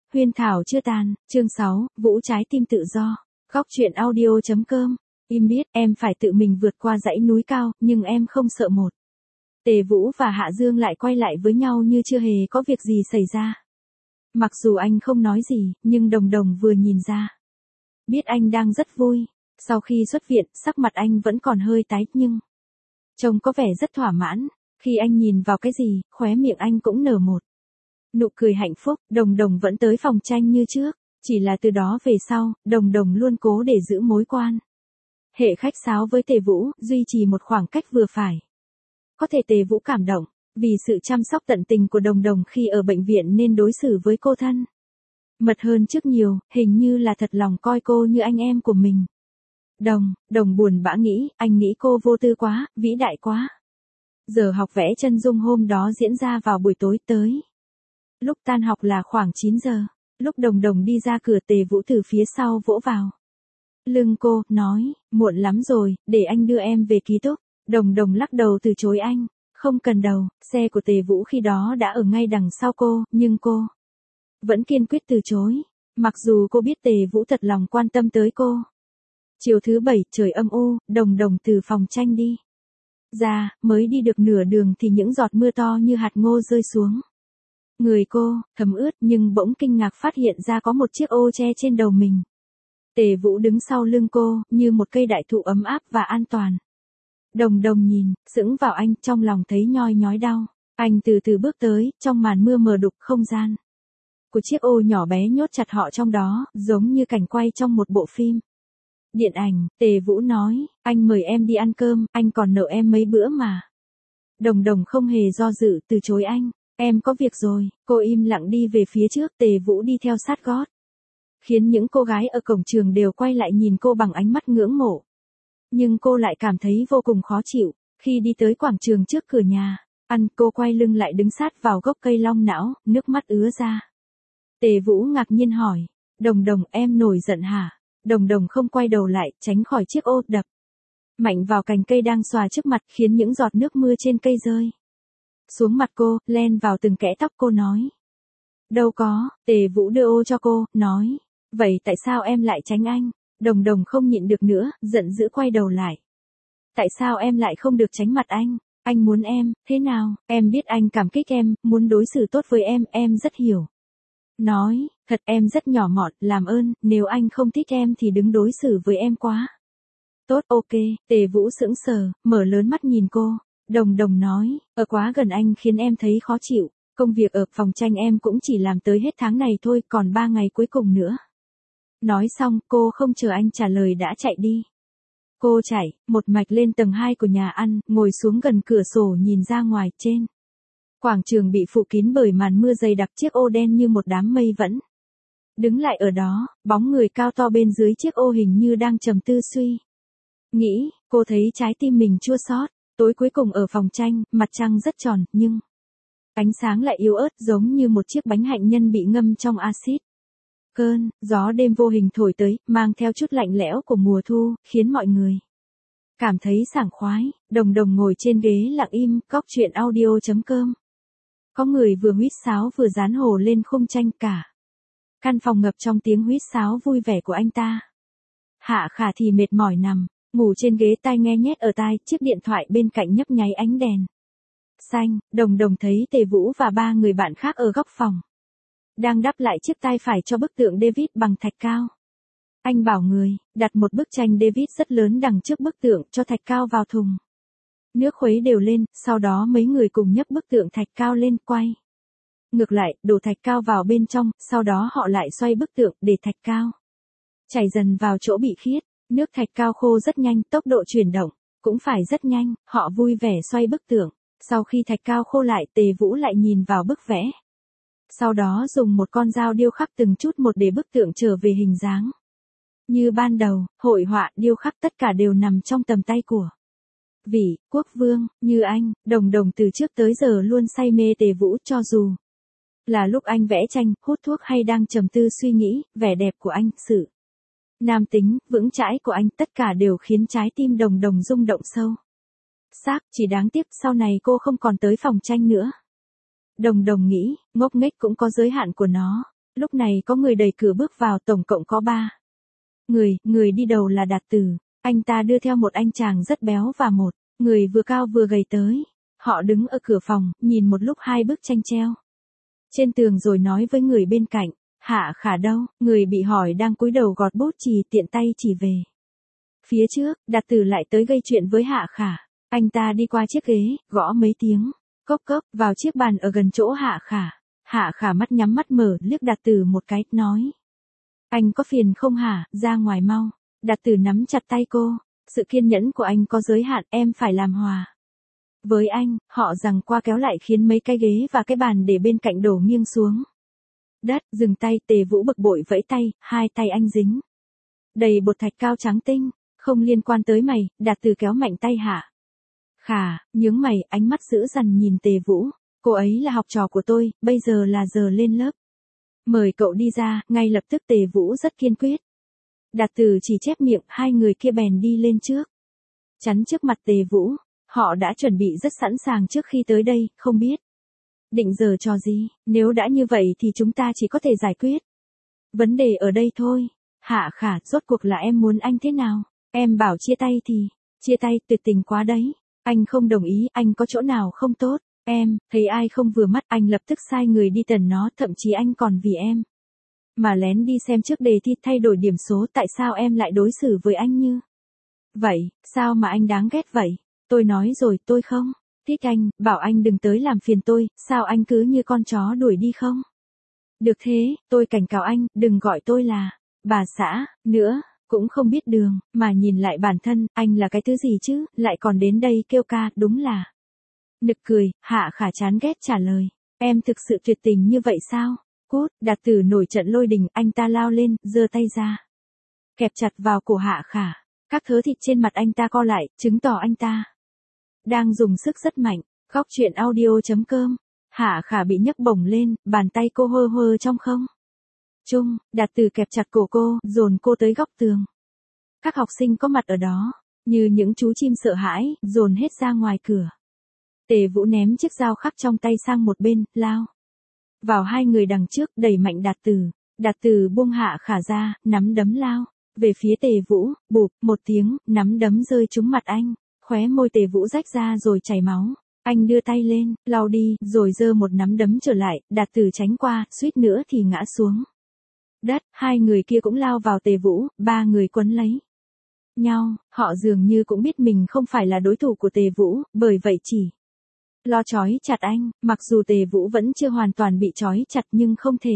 Huyên thảo chưa tàn, chương 6, Vũ trái tim tự do. Góc truyện audio.com. Im biết em phải tự mình vượt qua dãy núi cao, nhưng em không sợ một. Tề Vũ và Hạ Dương lại quay lại với nhau như chưa hề có việc gì xảy ra. Mặc dù anh không nói gì, nhưng Đồng Đồng vừa nhìn ra. Biết anh đang rất vui. Sau khi xuất viện, sắc mặt anh vẫn còn hơi tái nhưng trông có vẻ rất thỏa mãn. Khi anh nhìn vào cái gì, khóe miệng anh cũng nở một nụ cười hạnh phúc. Đồng Đồng vẫn tới phòng tranh như trước, chỉ là từ đó về sau, Đồng Đồng luôn cố để giữ mối quan hệ khách sáo với Tề Vũ, duy trì một khoảng cách vừa phải. Có thể Tề Vũ cảm động, vì sự chăm sóc tận tình của Đồng Đồng khi ở bệnh viện nên đối xử với cô thân mật hơn trước nhiều, hình như là thật lòng coi cô như anh em của mình. Đồng buồn bã nghĩ, anh nghĩ cô vô tư quá, vĩ đại quá. Giờ học vẽ chân dung hôm đó diễn ra vào buổi tối tới. Lúc tan học là khoảng 9 giờ. Lúc Đồng Đồng đi ra cửa, Tề Vũ từ phía sau vỗ vào lưng cô, nói, muộn lắm rồi, để anh đưa em về ký túc. Đồng Đồng lắc đầu từ chối anh, không cần đâu. Xe của Tề Vũ khi đó đã ở ngay đằng sau cô, nhưng cô vẫn kiên quyết từ chối. Mặc dù cô biết Tề Vũ thật lòng quan tâm tới cô. Chiều thứ Bảy, trời âm u, Đồng Đồng từ phòng tranh đi ra, mới đi được nửa đường thì những giọt mưa to như hạt ngô rơi xuống. Người cô, thấm ướt nhưng bỗng kinh ngạc phát hiện ra có một chiếc ô che trên đầu mình. Tề Vũ đứng sau lưng cô, như một cây đại thụ ấm áp và an toàn. Đồng Đồng nhìn, sững vào anh, trong lòng thấy nhoi nhói đau. Anh từ từ bước tới, trong màn mưa mờ đục không gian của chiếc ô nhỏ bé nhốt chặt họ trong đó, giống như cảnh quay trong một bộ phim điện ảnh. Tề Vũ nói, anh mời em đi ăn cơm, anh còn nợ em mấy bữa mà. Đồng Đồng không hề do dự, từ chối anh. Em có việc rồi. Cô im lặng đi về phía trước, Tề Vũ đi theo sát gót, khiến những cô gái ở cổng trường đều quay lại nhìn cô bằng ánh mắt ngưỡng mộ. Nhưng cô lại cảm thấy vô cùng khó chịu. Khi đi tới quảng trường trước cửa nhà ăn, cô quay lưng lại đứng sát vào gốc cây long não, nước mắt ứa ra. Tề Vũ ngạc nhiên hỏi, Đồng Đồng, em nổi giận hả? Đồng Đồng không quay đầu lại, tránh khỏi chiếc ô đập mạnh vào cành cây đang xòa trước mặt, khiến những giọt nước mưa trên cây rơi xuống mặt cô, len vào từng kẽ tóc. Cô nói, đâu có. Tề Vũ đưa ô cho cô, nói, vậy tại sao em lại tránh anh? Đồng Đồng không nhịn được nữa, giận dữ quay đầu lại. Tại sao em lại không được tránh mặt anh? Anh muốn em, thế nào? Em biết anh cảm kích em, muốn đối xử tốt với em rất hiểu. Nói, thật em rất nhỏ mọn, làm ơn, nếu anh không thích em thì đừng đối xử với em quá. Tốt, ok. Tề Vũ sững sờ, mở lớn mắt nhìn cô. Đồng Đồng nói, ở quá gần anh khiến em thấy khó chịu. Công việc ở phòng tranh em cũng chỉ làm tới hết tháng này thôi, còn 3 ngày cuối cùng nữa. Nói xong, cô không chờ anh trả lời đã chạy đi. Cô chạy một mạch lên tầng 2 của nhà ăn, ngồi xuống gần cửa sổ nhìn ra ngoài. Trên quảng trường bị phủ kín bởi màn mưa dày đặc, chiếc ô đen như một đám mây vẫn đứng lại ở đó, bóng người cao to bên dưới chiếc ô hình như đang trầm tư suy nghĩ. Cô thấy trái tim mình chua xót. Tối cuối cùng ở phòng tranh, mặt trăng rất tròn, nhưng ánh sáng lại yếu ớt, giống như một chiếc bánh hạnh nhân bị ngâm trong axit. Cơn gió đêm vô hình thổi tới, mang theo chút lạnh lẽo của mùa thu, khiến mọi người cảm thấy sảng khoái. Đồng Đồng ngồi trên ghế lặng im. Góc truyện audio.com. Có người vừa huýt sáo vừa dán hồ lên khung tranh, cả căn phòng ngập trong tiếng huýt sáo vui vẻ của anh ta. Hạ Khả thì mệt mỏi nằm ngủ trên ghế, tai nghe nhét ở tai, chiếc điện thoại bên cạnh nhấp nháy ánh đèn xanh. Đồng Đồng thấy Tề Vũ và 3 người bạn khác ở góc phòng đang đắp lại chiếc tai phải cho bức tượng David bằng thạch cao. Anh bảo người đặt một bức tranh David rất lớn đằng trước bức tượng, cho thạch cao vào thùng nước khuấy đều lên, sau đó mấy người cùng nhấc bức tượng thạch cao lên, quay ngược lại, đổ thạch cao vào bên trong, sau đó họ lại xoay bức tượng để thạch cao chảy dần vào chỗ bị khiết. Nước thạch cao khô rất nhanh, tốc độ chuyển động cũng phải rất nhanh. Họ vui vẻ xoay bức tượng. Sau khi thạch cao khô lại, Tề Vũ lại nhìn vào bức vẽ. Sau đó dùng một con dao điêu khắc từng chút một để bức tượng trở về hình dáng như ban đầu. Hội họa, điêu khắc tất cả đều nằm trong tầm tay của vị quốc vương như anh. Đồng Đồng từ trước tới giờ luôn say mê Tề Vũ, cho dù là lúc anh vẽ tranh, hút thuốc hay đang trầm tư suy nghĩ. Vẻ đẹp của anh, sự nam tính, vững chãi của anh, tất cả đều khiến trái tim Đồng Đồng rung động sâu sắc. Chỉ đáng tiếc, sau này cô không còn tới phòng tranh nữa. Đồng Đồng nghĩ, ngốc nghếch cũng có giới hạn của nó. Lúc này có người đẩy cửa bước vào, tổng cộng có 3 người, người đi đầu là Đạt Tử. Anh ta đưa theo một anh chàng rất béo và một người vừa cao vừa gầy tới. Họ đứng ở cửa phòng, nhìn một lúc 2 bức tranh treo trên tường rồi nói với người bên cạnh, Hạ Khả đâu? Người bị hỏi đang cúi đầu gọt bút chì, tiện tay chỉ về phía trước. Đạt Tử lại tới gây chuyện với Hạ Khả. Anh ta đi qua chiếc ghế, gõ mấy tiếng, cốc cốc, vào chiếc bàn ở gần chỗ Hạ Khả. Hạ Khả mắt nhắm mắt mở, liếc Đạt Tử một cái, nói. Anh có phiền không hả, ra ngoài mau. Đạt Tử nắm chặt tay cô. Sự kiên nhẫn của anh có giới hạn, em phải làm hòa với anh. Họ giằng qua kéo lại khiến mấy cái ghế và cái bàn để bên cạnh đổ nghiêng xuống đất. Dừng tay. Tề Vũ bực bội vẫy tay, 2 tay anh dính đầy bột thạch cao trắng tinh. Không liên quan tới mày. Đạt Tử kéo mạnh tay Hạ Khả, nhướng mày, ánh mắt dữ dằn nhìn Tề Vũ. Cô ấy là học trò của tôi, bây giờ là giờ lên lớp. Mời cậu đi ra. Ngay lập tức Tề Vũ rất kiên quyết. Đạt Tử chỉ chép miệng, 2 người kia bèn đi lên trước, chắn trước mặt Tề Vũ. Họ đã chuẩn bị rất sẵn sàng trước khi tới đây, không biết định giở trò gì. Nếu đã như vậy thì chúng ta chỉ có thể giải quyết vấn đề ở đây thôi. Hạ Khả, rốt cuộc là em muốn anh thế nào? Em bảo chia tay thì chia tay, tuyệt tình quá đấy. Anh không đồng ý, anh có chỗ nào không tốt? Em thấy ai không vừa mắt, anh lập tức sai người đi tần nó, thậm chí anh còn vì em mà lén đi xem trước đề thi, thay đổi điểm số. Tại sao em lại đối xử với anh như vậy? Sao mà anh đáng ghét vậy? Tôi nói rồi, tôi không thích anh, bảo anh đừng tới làm phiền tôi, sao anh cứ như con chó đuổi đi không? Được thế, tôi cảnh cáo anh, đừng gọi tôi là bà xã nữa, cũng không biết đường, mà nhìn lại bản thân, anh là cái thứ gì chứ, lại còn đến đây kêu ca, đúng là nực cười. Hạ Khả chán ghét trả lời, em thực sự tuyệt tình như vậy sao? Cút. Đạt Tử nổi trận lôi đình, anh ta lao lên, giơ tay ra, kẹp chặt vào cổ Hạ Khả. Các thớ thịt trên mặt anh ta co lại, chứng tỏ anh ta đang dùng sức rất mạnh. Góc truyện audio.com. Hạ Khả bị nhấc bổng lên, bàn tay cô hơ hơ trong không trung. Đạt Tử kẹp chặt cổ cô, dồn cô tới góc tường. Các học sinh có mặt ở đó, như những chú chim sợ hãi, dồn hết ra ngoài cửa. Tề Vũ ném chiếc dao khắc trong tay sang một bên, lao vào 2 người đằng trước, đẩy mạnh Đạt Tử. Đạt Tử buông Hạ Khả ra, nắm đấm lao về phía Tề Vũ. Bụp một tiếng, nắm đấm rơi trúng mặt anh. Khóe môi Tề Vũ rách ra rồi chảy máu. Anh đưa tay lên, lau đi, rồi giơ một nắm đấm trở lại. Đạt Tử tránh qua, suýt nữa thì ngã xuống đất. 2 người kia cũng lao vào Tề Vũ, 3 người quấn lấy nhau. Họ dường như cũng biết mình không phải là đối thủ của Tề Vũ, bởi vậy chỉ lo trói chặt anh. Mặc dù Tề Vũ vẫn chưa hoàn toàn bị trói chặt nhưng không thể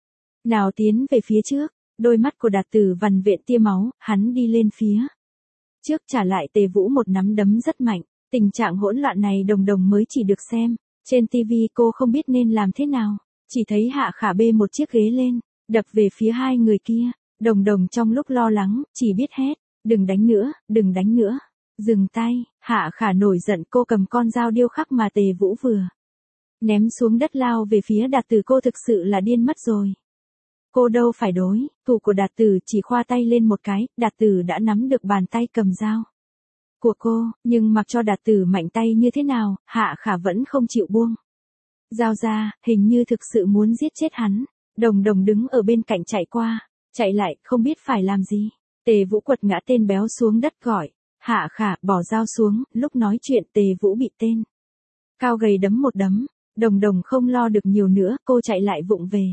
nào tiến về phía trước. Đôi mắt của Đạt Tử vằn vện tia máu, hắn đi lên phía trước trả lại Tề Vũ một nắm đấm rất mạnh. Tình trạng hỗn loạn này Đồng Đồng mới chỉ được xem trên TV, cô không biết nên làm thế nào. Chỉ thấy Hạ Khả bê một chiếc ghế lên, đập về phía 2 người kia. Đồng Đồng trong lúc lo lắng, chỉ biết hét, đừng đánh nữa, đừng đánh nữa. Dừng tay. Hạ Khả nổi giận, cô cầm con dao điêu khắc mà Tề Vũ vừa ném xuống đất lao về phía Đạt Tử. Cô thực sự là điên mất rồi. Cô đâu phải đối thủ của Đạt Tử, chỉ khoa tay lên một cái, Đạt Tử đã nắm được bàn tay cầm dao của cô, nhưng mặc cho Đạt Tử mạnh tay như thế nào, Hạ Khả vẫn không chịu buông dao ra, hình như thực sự muốn giết chết hắn. Đồng Đồng đứng ở bên cạnh chạy qua, chạy lại, không biết phải làm gì. Tề Vũ quật ngã tên béo xuống đất gọi, Hạ Khả, bỏ dao xuống. Lúc nói chuyện Tề Vũ bị tên cao gầy đấm một đấm. Đồng Đồng không lo được nhiều nữa, cô chạy lại vụng về,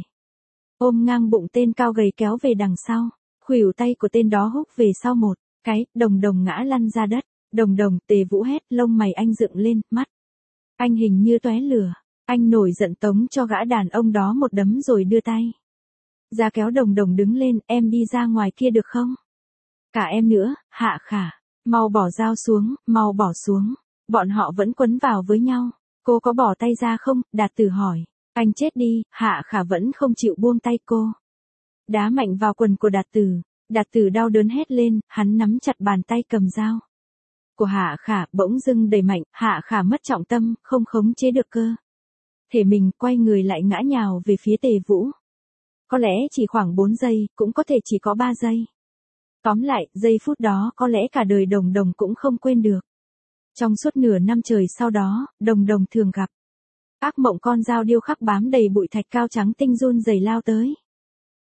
ôm ngang bụng tên cao gầy kéo về đằng sau. Khuỷu tay của tên đó húc về sau một cái, Đồng Đồng ngã lăn ra đất. Đồng Đồng, Tề Vũ hét, lông mày anh dựng lên, mắt anh hình như tóe lửa. Anh nổi giận tống cho gã đàn ông đó một đấm rồi đưa tay ra kéo Đồng Đồng đứng lên, em đi ra ngoài kia được không? Cả em nữa. Hạ Khả, mau bỏ dao xuống, mau bỏ xuống. Bọn họ vẫn quấn vào với nhau. Cô có bỏ tay ra không? Đạt Tử hỏi. Anh chết đi. Hạ Khả vẫn không chịu buông tay cô, đá mạnh vào quần của Đạt Tử. Đạt Tử đau đớn hét lên, hắn nắm chặt bàn tay cầm dao của Hạ Khả, bỗng dưng đẩy mạnh. Hạ Khả mất trọng tâm, không khống chế được cơ thể mình, quay người lại ngã nhào về phía Tề Vũ. Có lẽ chỉ khoảng 4 giây, cũng có thể chỉ có 3 giây. Tóm lại, giây phút đó có lẽ cả đời Đồng Đồng cũng không quên được. Trong suốt nửa năm trời sau đó, Đồng Đồng thường gặp ác mộng con dao điêu khắc bám đầy bụi thạch cao trắng tinh run rẩy lao tới.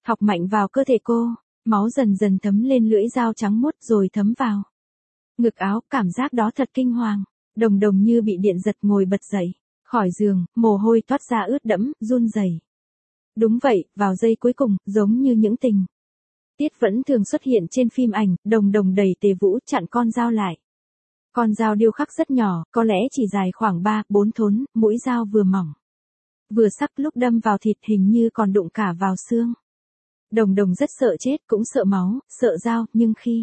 Học mạnh vào cơ thể cô, máu dần dần thấm lên lưỡi dao trắng muốt rồi thấm vào ngực áo, cảm giác đó thật kinh hoàng. Đồng Đồng như bị điện giật ngồi bật dậy, khỏi giường, mồ hôi toát ra ướt đẫm, run rẩy. Đúng vậy, vào giây cuối cùng, giống như những tình tiết vẫn thường xuất hiện trên phim ảnh, Đồng Đồng đẩy Tề Vũ chặn con dao lại. Con dao điêu khắc rất nhỏ, có lẽ chỉ dài khoảng 3-4 thốn, mũi dao vừa mỏng vừa sắc, lúc đâm vào thịt hình như còn đụng cả vào xương. Đồng Đồng rất sợ chết, cũng sợ máu, sợ dao, nhưng khi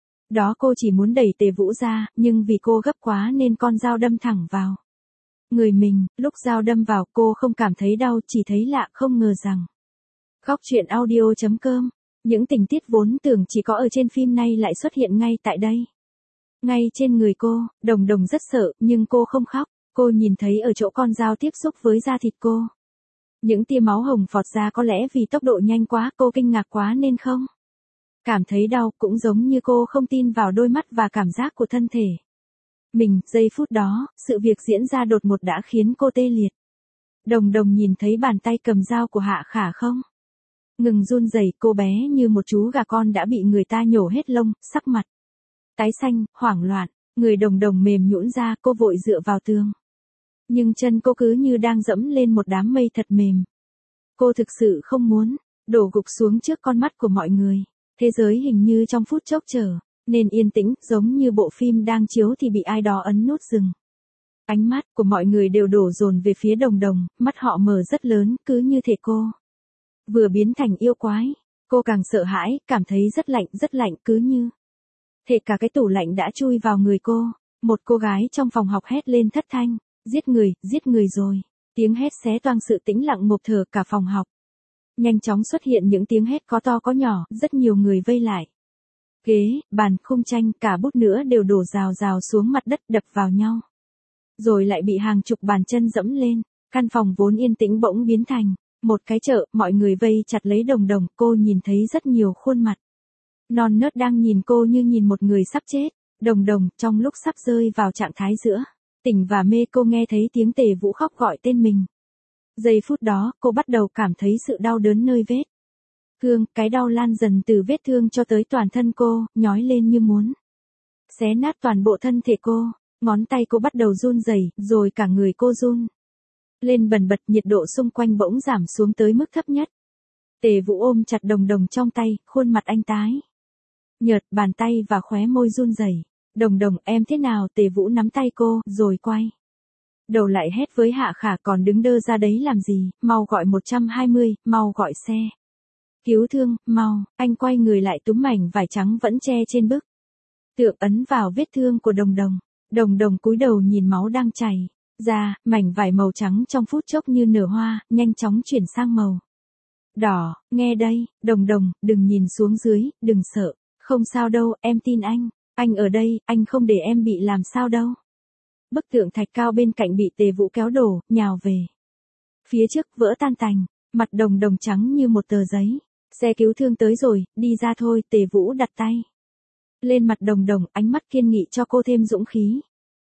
đó cô chỉ muốn đẩy Tề Vũ ra, nhưng vì cô gấp quá nên con dao đâm thẳng vào người mình. Lúc dao đâm vào, cô không cảm thấy đau, chỉ thấy lạ, không ngờ rằng Góc truyện audio.com, những tình tiết vốn tưởng chỉ có ở trên phim nay lại xuất hiện ngay tại đây. Ngay trên người cô, Đồng Đồng rất sợ, nhưng cô không khóc. Cô nhìn thấy ở chỗ con dao tiếp xúc với da thịt cô, những tia máu hồng phọt ra, có lẽ vì tốc độ nhanh quá, cô kinh ngạc quá nên không cảm thấy đau, cũng giống như cô không tin vào đôi mắt và cảm giác của thân thể mình. Giây phút đó, sự việc diễn ra đột ngột đã khiến cô tê liệt. Đồng Đồng nhìn thấy bàn tay cầm dao của Hạ Khả không ngừng run rẩy, cô bé như một chú gà con đã bị người ta nhổ hết lông, sắc mặt tái xanh, hoảng loạn, người Đồng Đồng mềm nhũn ra, cô vội dựa vào tường. Nhưng chân cô cứ như đang dẫm lên một đám mây thật mềm. Cô thực sự không muốn đổ gục xuống trước con mắt của mọi người. Thế giới hình như trong phút chốc trở nên yên tĩnh, giống như bộ phim đang chiếu thì bị ai đó ấn nút dừng. Ánh mắt của mọi người đều đổ dồn về phía Đồng Đồng, mắt họ mở rất lớn, cứ như thể cô vừa biến thành yêu quái. Cô càng sợ hãi, cảm thấy rất lạnh, cứ như thể cả cái tủ lạnh đã chui vào người cô. Một cô gái trong phòng học hét lên thất thanh, giết người rồi. Tiếng hét xé toang sự tĩnh lặng ngộp thở cả phòng học. Nhanh chóng xuất hiện những tiếng hét có to có nhỏ, rất nhiều người vây lại. Ghế, bàn, khung tranh, cả bút nữa đều đổ rào rào xuống mặt đất, đập vào nhau. Rồi lại bị hàng chục bàn chân dẫm lên. Căn phòng vốn yên tĩnh bỗng biến thành một cái chợ, mọi người vây chặt lấy Đồng Đồng. Cô nhìn thấy rất nhiều khuôn mặt non nớt đang nhìn cô như nhìn một người sắp chết. Đồng Đồng, trong lúc sắp rơi vào trạng thái giữa tỉnh và mê, cô nghe thấy tiếng Tề Vũ khóc gọi tên mình. Giây phút đó, cô bắt đầu cảm thấy sự đau đớn nơi vết thương, cái đau lan dần từ vết thương cho tới toàn thân cô, nhói lên như muốn xé nát toàn bộ thân thể cô. Ngón tay cô bắt đầu run rẩy, rồi cả người cô run lên bần bật, nhiệt độ xung quanh bỗng giảm xuống tới mức thấp nhất. Tề Vũ ôm chặt Đồng Đồng trong tay, khuôn mặt anh tái nhợt, bàn tay và khóe môi run rẩy. Đồng Đồng, em thế nào? Tề Vũ nắm tay cô, rồi quay đầu lại hét với Hạ Khả, còn đứng đơ ra đấy làm gì, mau gọi 120, mau gọi xe cứu thương, mau. Anh quay người lại túm mảnh vải trắng vẫn che trên bức tượng ấn vào vết thương của Đồng Đồng. Đồng Đồng cúi đầu nhìn máu đang chảy ra, mảnh vải màu trắng trong phút chốc như nở hoa, nhanh chóng chuyển sang màu đỏ. Nghe đây, Đồng Đồng, đừng nhìn xuống dưới, đừng sợ. Không sao đâu, em tin anh ở đây, anh không để em bị làm sao đâu. Bức tượng thạch cao bên cạnh bị Tề Vũ kéo đổ, nhào về phía trước, vỡ tan tành, mặt Đồng Đồng trắng như một tờ giấy. Xe cứu thương tới rồi, đi ra thôi. Tề Vũ đặt tay lên mặt Đồng Đồng, ánh mắt kiên nghị cho cô thêm dũng khí.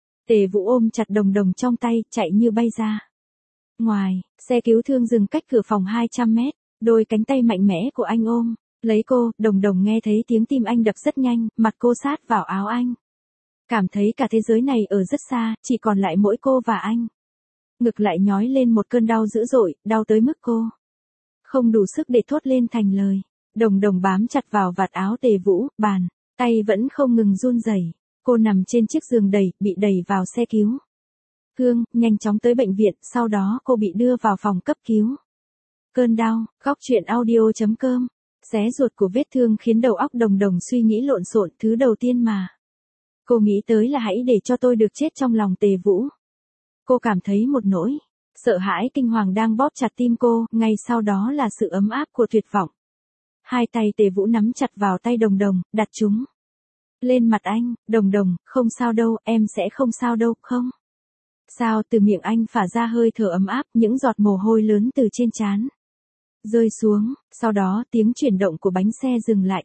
Tề Vũ ôm chặt Đồng Đồng trong tay, chạy như bay ra ngoài. Xe cứu thương dừng cách cửa phòng 200 mét, đôi cánh tay mạnh mẽ của anh ôm lấy cô. Đồng Đồng nghe thấy tiếng tim anh đập rất nhanh, mặt cô sát vào áo anh. Cảm thấy cả thế giới này ở rất xa, chỉ còn lại mỗi cô và anh. Ngực lại nhói lên một cơn đau dữ dội, đau tới mức cô không đủ sức để thốt lên thành lời. Đồng Đồng bám chặt vào vạt áo Tề Vũ, bàn tay vẫn không ngừng run rẩy. Cô nằm trên chiếc giường bị đẩy vào xe cứu thương, nhanh chóng tới bệnh viện, sau đó cô bị đưa vào phòng cấp cứu. Cơn đau. Góc truyện audio.com, xé ruột của vết thương khiến đầu óc Đồng Đồng suy nghĩ lộn xộn. Thứ đầu tiên mà cô nghĩ tới là hãy để cho tôi được chết trong lòng Tề Vũ. Cô cảm thấy một nỗi sợ hãi kinh hoàng đang bóp chặt tim cô, ngay sau đó là sự ấm áp của tuyệt vọng. Hai tay Tề Vũ nắm chặt vào tay Đồng Đồng, đặt chúng lên mặt anh. Đồng Đồng, không sao đâu, em sẽ không sao đâu, không sao. Từ miệng anh phả ra hơi thở ấm áp, những giọt mồ hôi lớn từ trên trán rơi xuống. Sau đó tiếng chuyển động của bánh xe dừng lại.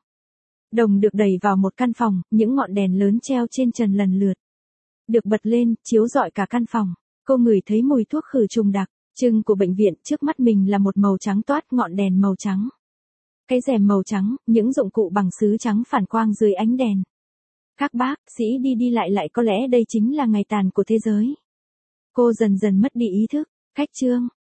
Đồng được đẩy vào một căn phòng, những ngọn đèn lớn treo trên trần lần lượt được bật lên, chiếu rọi cả căn phòng. Cô ngửi thấy mùi thuốc khử trùng đặc trưng của bệnh viện, trước mắt mình là một màu trắng toát, ngọn đèn màu trắng Cái rèm màu trắng, những dụng cụ bằng sứ trắng phản quang dưới ánh đèn. Các bác, sĩ đi lại có lẽ đây chính là ngày tàn của thế giới. Cô dần dần mất đi ý thức. Khách trương,